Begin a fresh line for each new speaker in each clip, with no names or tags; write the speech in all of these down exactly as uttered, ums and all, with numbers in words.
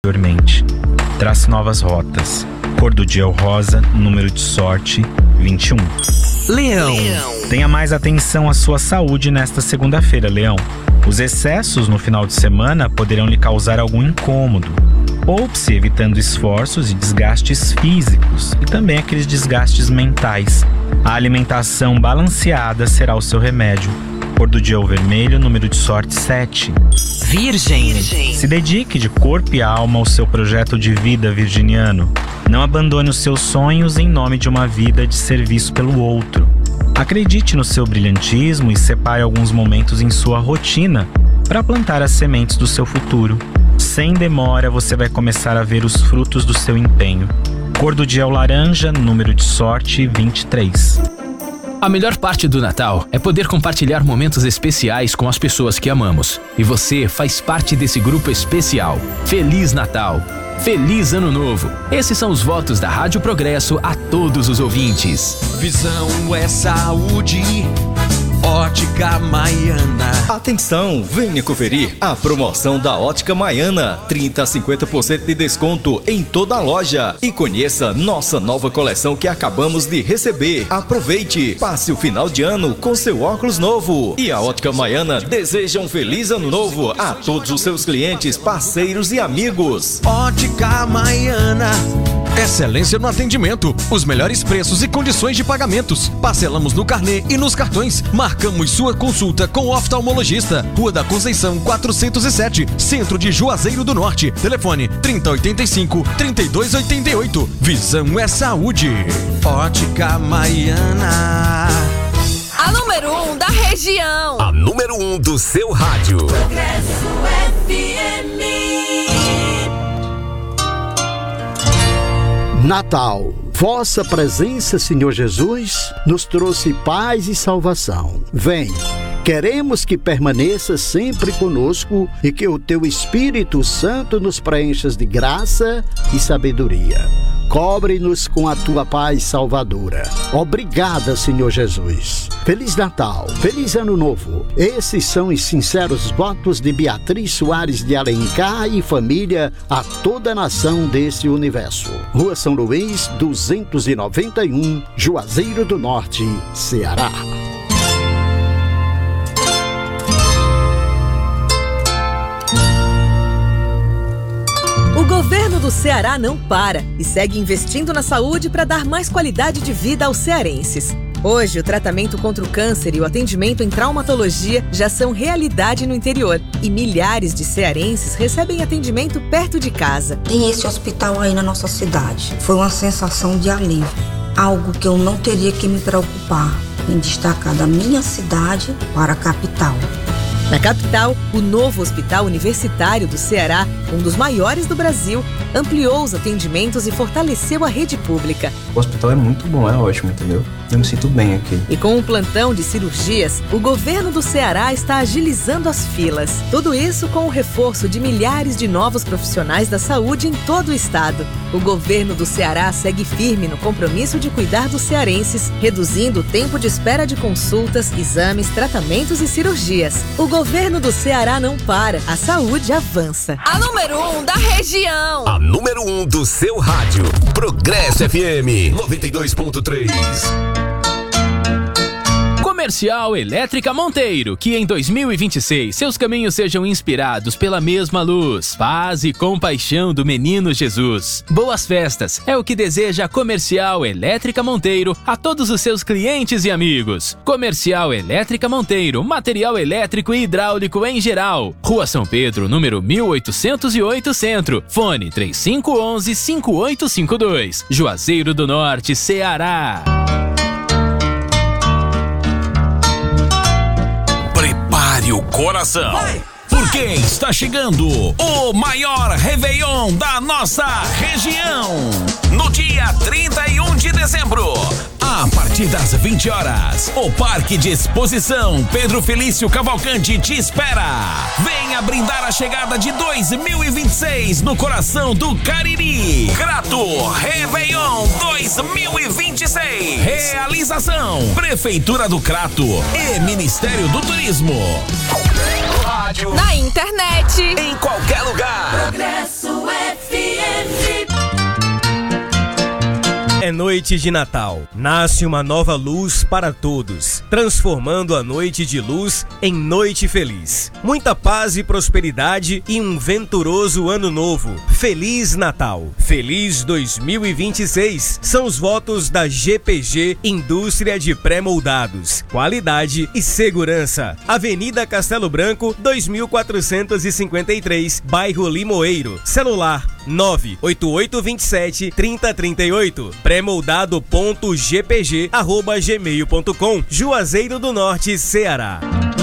anteriormente. Trace novas rotas. Cor do dia é o rosa, número de sorte vinte e um.
Leão.
Tenha mais atenção à sua saúde nesta segunda-feira, Leão. Os excessos no final de semana poderão lhe causar algum incômodo. Poupe-se evitando esforços e desgastes físicos e também aqueles desgastes mentais. A alimentação balanceada será o seu remédio. Cor do dia é o vermelho, número de sorte sete.
Virgem.
Se dedique de corpo e alma ao seu projeto de vida virginiano. Não abandone os seus sonhos em nome de uma vida de serviço pelo outro. Acredite no seu brilhantismo e separe alguns momentos em sua rotina para plantar as sementes do seu futuro. Sem demora, você vai começar a ver os frutos do seu empenho. Cor do dia é o laranja, número de sorte vinte e três.
A melhor parte do Natal é poder compartilhar momentos especiais com as pessoas que amamos. E você faz parte desse grupo especial. Feliz Natal! Feliz Ano Novo! Esses são os votos da Rádio Progresso a todos os ouvintes.
Visão é saúde. Ótica Maiana.
Atenção, venha conferir a promoção da Ótica Maiana. trinta a cinquenta por cento de desconto em toda a loja. E conheça nossa nova coleção que acabamos de receber. Aproveite, passe o final de ano com seu óculos novo. E a Ótica Maiana deseja um feliz ano novo a todos os seus clientes, parceiros e amigos.
Ótica Maiana. Excelência no atendimento, os melhores preços e condições de pagamentos. Parcelamos no carnê e nos cartões. Marcamos sua consulta com o oftalmologista. Rua da Conceição quatrocentos e sete, Centro de Juazeiro do Norte. Telefone trinta, oitenta e cinco, trinta e dois, oitenta e oito. Visão é saúde. Ótica Maiana.
A número um da região.
A número um do seu rádio.
Progresso F M.
Natal, vossa presença, Senhor Jesus, nos trouxe paz e salvação. Vem, queremos que permaneça sempre conosco e que o teu Espírito Santo nos preencha de graça e sabedoria. Cobre-nos com a tua paz salvadora. Obrigada, Senhor Jesus. Feliz Natal, feliz Ano Novo. Esses são os sinceros votos de Beatriz Soares de Alencar e família a toda a nação desse universo. Rua São Luís, duzentos e noventa e um, Juazeiro do Norte, Ceará.
O governo do Ceará não para e segue investindo na saúde para dar mais qualidade de vida aos cearenses. Hoje, o tratamento contra o câncer e o atendimento em traumatologia já são realidade no interior e milhares de cearenses recebem atendimento perto de casa.
Tem esse hospital aí na nossa cidade. Foi uma sensação de alívio, algo que eu não teria que me preocupar em destacar da minha cidade para a capital.
Na capital, o novo Hospital Universitário do Ceará, um dos maiores do Brasil, ampliou os atendimentos e fortaleceu a rede pública.
O hospital é muito bom, é ótimo, entendeu? Eu me sinto bem aqui.
E com um plantão de cirurgias, o governo do Ceará está agilizando as filas. Tudo isso com o reforço de milhares de novos profissionais da saúde em todo o estado. O governo do Ceará segue firme no compromisso de cuidar dos cearenses, reduzindo o tempo de espera de consultas, exames, tratamentos e cirurgias. O governo do Ceará não para, a saúde avança.
A número um da região.
A número um do seu rádio. Progresso F M noventa e dois ponto três.
Comercial Elétrica Monteiro, que em dois mil e vinte e seis seus caminhos sejam inspirados pela mesma luz, paz e compaixão do menino Jesus. Boas festas, é o que deseja a Comercial Elétrica Monteiro a todos os seus clientes e amigos. Comercial Elétrica Monteiro, material elétrico e hidráulico em geral. Rua São Pedro, número mil oitocentos e oito, Centro. Fone três cinco um um, cinco oito cinco dois. Juazeiro do Norte, Ceará.
Prepare o coração, vai, porque vai. Está chegando o maior Réveillon da nossa região. No dia trinta e um de dezembro, a partir das vinte horas, o Parque de Exposição Pedro Felício Cavalcante te espera. Venha brindar a chegada de dois mil e vinte e seis no coração do Cariri. Crato Réveillon dois mil e vinte e seis. Realização Prefeitura do Crato e Ministério do Turismo.
Rádio, na internet,
em qualquer lugar.
Progresso F M.
noite de Natal, nasce uma nova luz para todos, transformando a noite de luz em noite feliz. Muita paz e prosperidade e um venturoso ano novo. Feliz Natal! Feliz dois mil e vinte e seis! São os votos da G P G Indústria de Pré-Moldados. Qualidade e segurança. Avenida Castelo Branco, dois mil quatrocentos e cinquenta e três, bairro Limoeiro. Celular nove oito oito dois sete, três zero três oito, pré-moldado ponto g p g arroba gmail ponto com, Juazeiro do Norte, Ceará.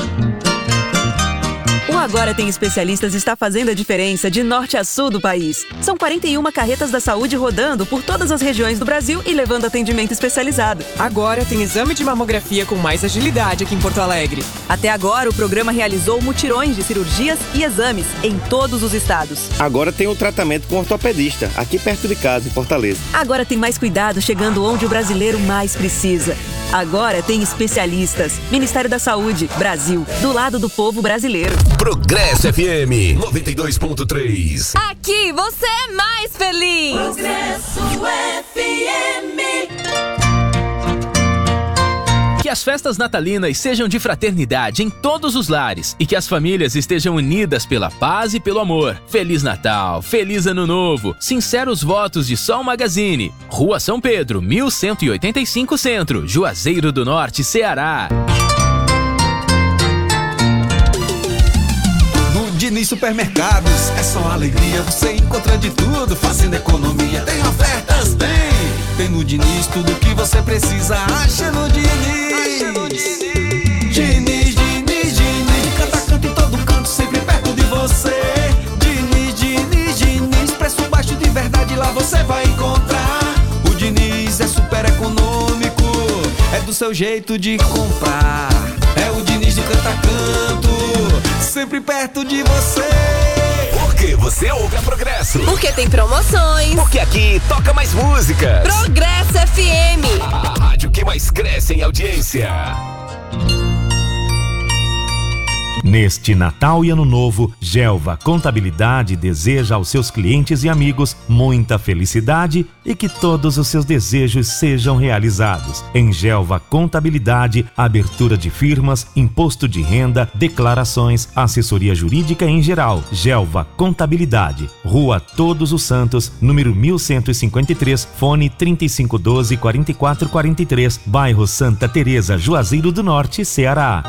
O Agora Tem Especialistas está fazendo a diferença de norte a sul do país. São quarenta e uma carretas da saúde rodando por todas as regiões do Brasil e levando atendimento especializado.
Agora tem exame de mamografia com mais agilidade aqui em Porto Alegre.
Até agora, o programa realizou mutirões de cirurgias e exames em todos os estados.
Agora tem o tratamento com ortopedista, aqui perto de casa, em Fortaleza.
Agora tem mais cuidado chegando onde o brasileiro mais precisa. Agora tem especialistas. Ministério da Saúde, Brasil, do lado do povo brasileiro.
Progresso F M noventa e dois ponto três.
Aqui você é mais feliz. Progresso F M.
Que as festas natalinas sejam de fraternidade em todos os lares e que as famílias estejam unidas pela paz e pelo amor. Feliz Natal, feliz Ano Novo. Sinceros votos de Sol Magazine. Rua São Pedro, mil cento e oitenta e cinco Centro, Juazeiro do Norte, Ceará.
No Diniz Supermercados é só alegria, você encontra de tudo, fazendo economia. Tem ofertas, tem! Tem no Diniz tudo que você precisa, acha no Diniz. Diniz, Diniz, Diniz, canta, canta em todo canto, sempre perto de você. Diniz, Diniz, Diniz, preço baixo de verdade, lá você vai encontrar. O Diniz é super econômico, é do seu jeito de comprar. É o Diniz de Canta Canto, sempre perto de você.
Porque você ouve a Progresso.
Porque tem promoções.
Porque aqui toca mais músicas.
Progresso F M.
A rádio que mais cresce em audiência.
Neste Natal e Ano Novo, Gelva Contabilidade deseja aos seus clientes e amigos muita felicidade e que todos os seus desejos sejam realizados. Em Gelva Contabilidade, abertura de firmas, imposto de renda, declarações, assessoria jurídica em geral. Gelva Contabilidade, Rua Todos os Santos, número mil cento e cinquenta e três, fone trinta e cinco doze, quarenta e quatro quarenta e três, bairro Santa Teresa, Juazeiro do Norte, Ceará.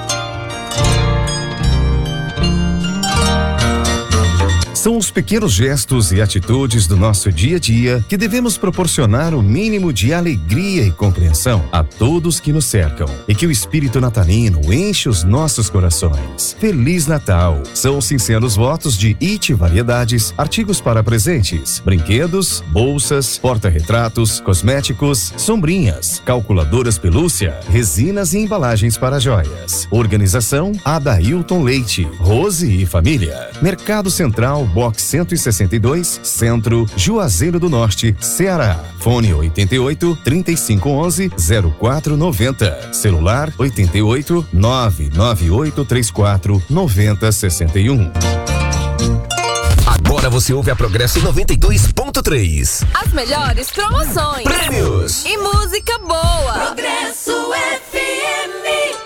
São os pequenos gestos e atitudes do nosso dia a dia que devemos proporcionar o mínimo de alegria e compreensão a todos que nos cercam e que o espírito natalino enche os nossos corações. Feliz Natal! São sinceros votos de I T Variedades, artigos para presentes, brinquedos, bolsas, porta-retratos, cosméticos, sombrinhas, calculadoras pelúcia, resinas e embalagens para joias. Organização Adailton Leite, Rose e Família. Mercado Central Box cento e sessenta e dois, Centro, Juazeiro do Norte, Ceará. Fone oitenta e oito, trinta e cinco onze, zero quatro noventa. Celular oitenta e oito, nove nove oito três quatro, noventa sessenta e um.
Agora você ouve a Progresso noventa e dois ponto três.
As melhores promoções,
prêmios
e música boa.
Progresso F M.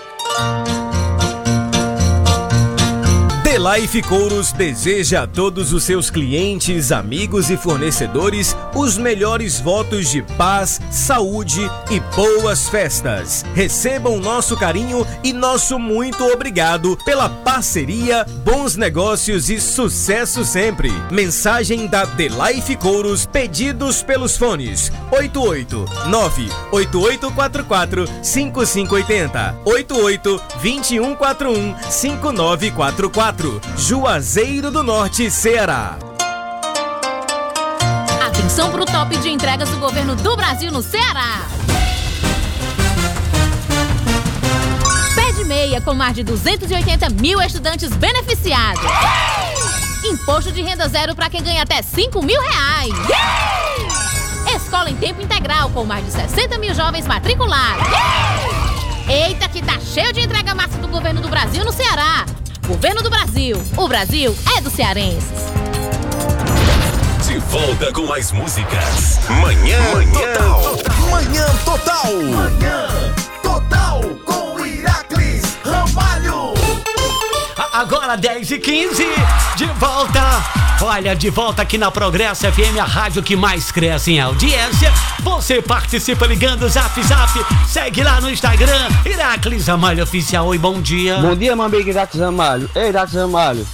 The Life Couros deseja a todos os seus clientes, amigos e fornecedores os melhores votos de paz, saúde e boas festas. Recebam nosso carinho e nosso muito obrigado pela parceria, bons negócios e sucesso sempre. Mensagem da The Life Couros, pedidos pelos fones oito oito nove oito oito quatro quatro cinco cinco oito zero, oito oito dois um quatro um cinco nove quatro quatro. Juazeiro do Norte, Ceará.
Atenção para o top de entregas do governo do Brasil no Ceará. Pé de meia com mais de duzentos e oitenta mil estudantes beneficiados. Imposto de renda zero para quem ganha até cinco mil reais. Escola em tempo integral com mais de sessenta mil jovens matriculados. Eita, que tá cheio de entrega massa do governo do Brasil no Ceará. Governo do Brasil. O Brasil é dos cearenses.
Se volta com mais músicas. Manhã, Manhã Total.
Manhã Total. Manhã Total com Iráclis Ramalho.
Agora dez e quinze, de volta. Olha, de volta aqui na Progresso F M, a rádio que mais cresce em audiência. Você participa ligando o Zap Zap. Segue lá no Instagram, Iráclis Ramalho Oficial. Oi, bom dia.
Bom dia, meu amigo Iráclis Ramalho. Ei, Iráclis Ramalho,